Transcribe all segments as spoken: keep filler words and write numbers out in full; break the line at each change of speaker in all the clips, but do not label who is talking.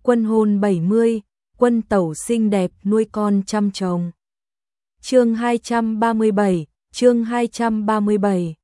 Quân hôn bảy mươi, quân tẩu xinh đẹp nuôi con trăm chồng. Chương hai trăm ba mươi bảy, chương hai trăm ba mươi bảy.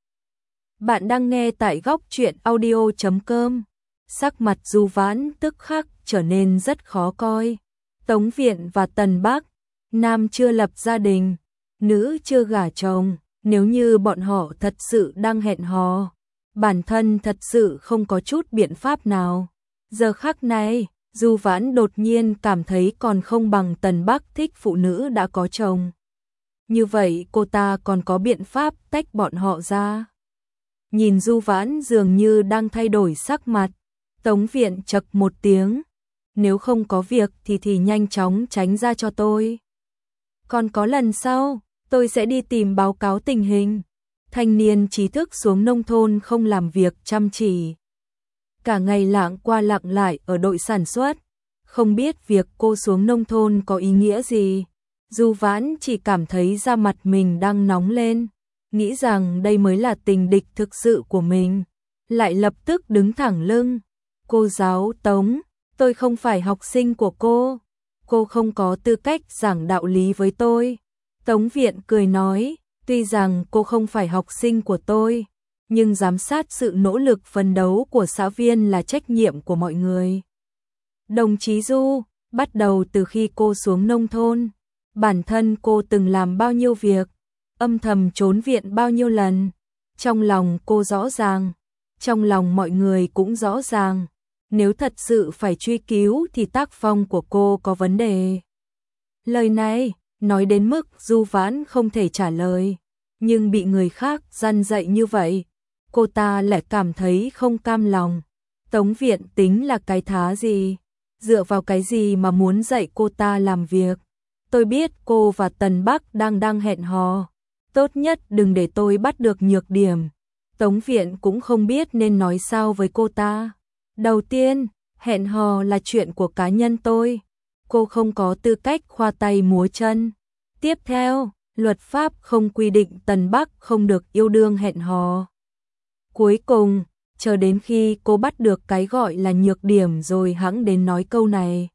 Bạn đang nghe tại góc truyện audio chấm com. Sắc mặt Du Vãn tức khắc trở nên rất khó coi. Tống Viện và Tần Bắc, nam chưa lập gia đình, nữ chưa gả chồng, nếu như bọn họ thật sự đang hẹn hò, bản thân thật sự không có chút biện pháp nào. Giờ khắc này, Du Vãn đột nhiên cảm thấy còn không bằng Tần Bắc thích phụ nữ đã có chồng. Như vậy cô ta còn có biện pháp tách bọn họ ra. Nhìn Du Vãn dường như đang thay đổi sắc mặt, Tống Viện chậc một tiếng. Nếu không có việc thì thì nhanh chóng tránh ra cho tôi. Còn có lần sau, tôi sẽ đi tìm báo cáo tình hình. Thanh niên trí thức xuống nông thôn không làm việc chăm chỉ. Cả ngày lảng qua lảng lại ở đội sản xuất. Không biết việc cô xuống nông thôn có ý nghĩa gì. Du Vãn chỉ cảm thấy da mặt mình đang nóng lên. Nghĩ rằng đây mới là tình địch thực sự của mình. Lại lập tức đứng thẳng lưng. Cô giáo Tống, tôi không phải học sinh của cô. Cô không có tư cách giảng đạo lý với tôi. Tống Viện cười nói, tuy rằng cô không phải học sinh của tôi, nhưng giám sát sự nỗ lực phấn đấu của xã viên là trách nhiệm của mọi người. Đồng chí Du, bắt đầu từ khi cô xuống nông thôn, bản thân cô từng làm bao nhiêu việc, âm thầm trốn viện bao nhiêu lần. Trong lòng cô rõ ràng, trong lòng mọi người cũng rõ ràng. Nếu thật sự phải truy cứu thì tác phong của cô có vấn đề. Lời này nói đến mức Du Vãn không thể trả lời, nhưng bị người khác răn dạy như vậy, cô ta lại cảm thấy không cam lòng. Tống Viện tính là cái thá gì? Dựa vào cái gì mà muốn dạy cô ta làm việc? Tôi biết cô và Tần Bắc đang đang hẹn hò. Tốt nhất đừng để tôi bắt được nhược điểm. Tống Viện cũng không biết nên nói sao với cô ta. Đầu tiên, hẹn hò là chuyện của cá nhân tôi. Cô không có tư cách khoa tay múa chân. Tiếp theo, luật pháp không quy định Tần Bắc không được yêu đương hẹn hò. Cuối cùng, chờ đến khi cô bắt được cái gọi là nhược điểm rồi hẵng đến nói câu này.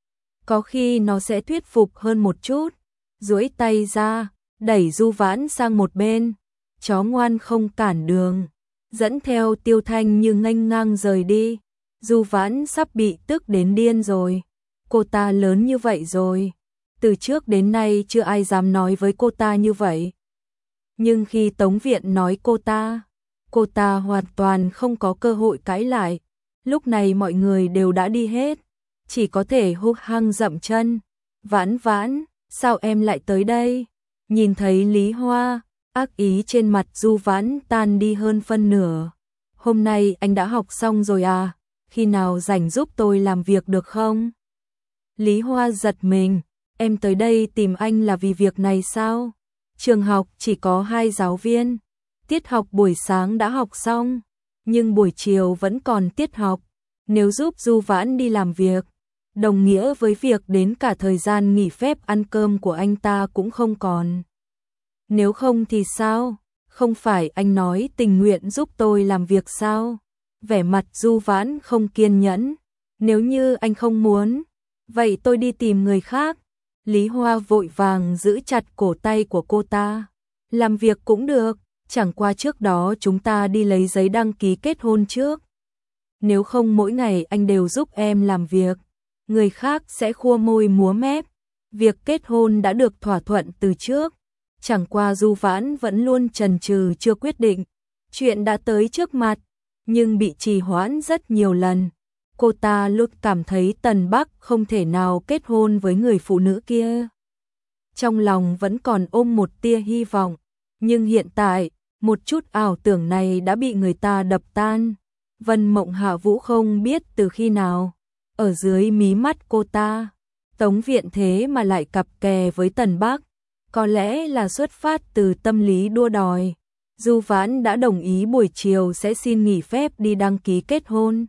Có khi nó sẽ thuyết phục hơn một chút. Duỗi tay ra, đẩy Du Vãn sang một bên. Chó ngoan không cản đường. Dẫn theo Tiêu Thanh như nghênh ngang rời đi. Du Vãn sắp bị tức đến điên rồi. Cô ta lớn như vậy rồi. Từ trước đến nay chưa ai dám nói với cô ta như vậy. Nhưng khi Tống Viện nói cô ta, cô ta hoàn toàn không có cơ hội cãi lại. Lúc này mọi người đều đã đi hết. Chỉ có thể hung hăng dậm chân. Vãn Vãn, sao em lại tới đây? Nhìn thấy Lý Hoa, ác ý trên mặt Du Vãn tan đi hơn phân nửa. Hôm nay anh đã học xong rồi à? Khi nào rảnh giúp tôi làm việc được không? Lý Hoa giật mình, em tới đây tìm anh là vì việc này sao? Trường học chỉ có hai giáo viên, tiết học buổi sáng đã học xong, nhưng buổi chiều vẫn còn tiết học. Nếu giúp Du Vãn đi làm việc, đồng nghĩa với việc đến cả thời gian nghỉ phép ăn cơm của anh ta cũng không còn. Nếu không thì sao? Không phải anh nói tình nguyện giúp tôi làm việc sao? Vẻ mặt Du Vãn không kiên nhẫn. Nếu như anh không muốn, vậy tôi đi tìm người khác. Lý Hoa vội vàng giữ chặt cổ tay của cô ta. Làm việc cũng được, chẳng qua trước đó chúng ta đi lấy giấy đăng ký kết hôn trước. Nếu không mỗi ngày anh đều giúp em làm việc, người khác sẽ khua môi múa mép. Việc kết hôn đã được thỏa thuận từ trước. Chẳng qua Du Vãn vẫn luôn chần chừ chưa quyết định. Chuyện đã tới trước mặt, nhưng bị trì hoãn rất nhiều lần. Cô ta luôn cảm thấy Tần Bắc không thể nào kết hôn với người phụ nữ kia. Trong lòng vẫn còn ôm một tia hy vọng, nhưng hiện tại, một chút ảo tưởng này đã bị người ta đập tan. Vân Mộng Hạ Vũ không biết từ khi nào, ở dưới mí mắt cô ta, Tống Viện thế mà lại cặp kè với Tần Bắc. Có lẽ là xuất phát từ tâm lý đua đòi. Du Vãn đã đồng ý buổi chiều sẽ xin nghỉ phép đi đăng ký kết hôn.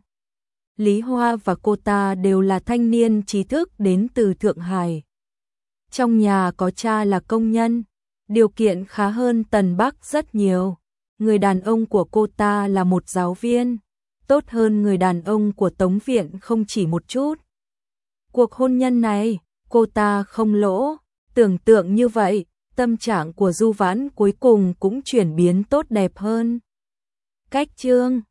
Lý Hoa và cô ta đều là thanh niên trí thức đến từ Thượng Hải. Trong nhà có cha là công nhân, điều kiện khá hơn Tần Bắc rất nhiều. Người đàn ông của cô ta là một giáo viên, tốt hơn người đàn ông của Tống Viện không chỉ một chút. Cuộc hôn nhân này, cô ta không lỗ. Tưởng tượng như vậy, tâm trạng của Du Vãn cuối cùng cũng chuyển biến tốt đẹp hơn. Cách chương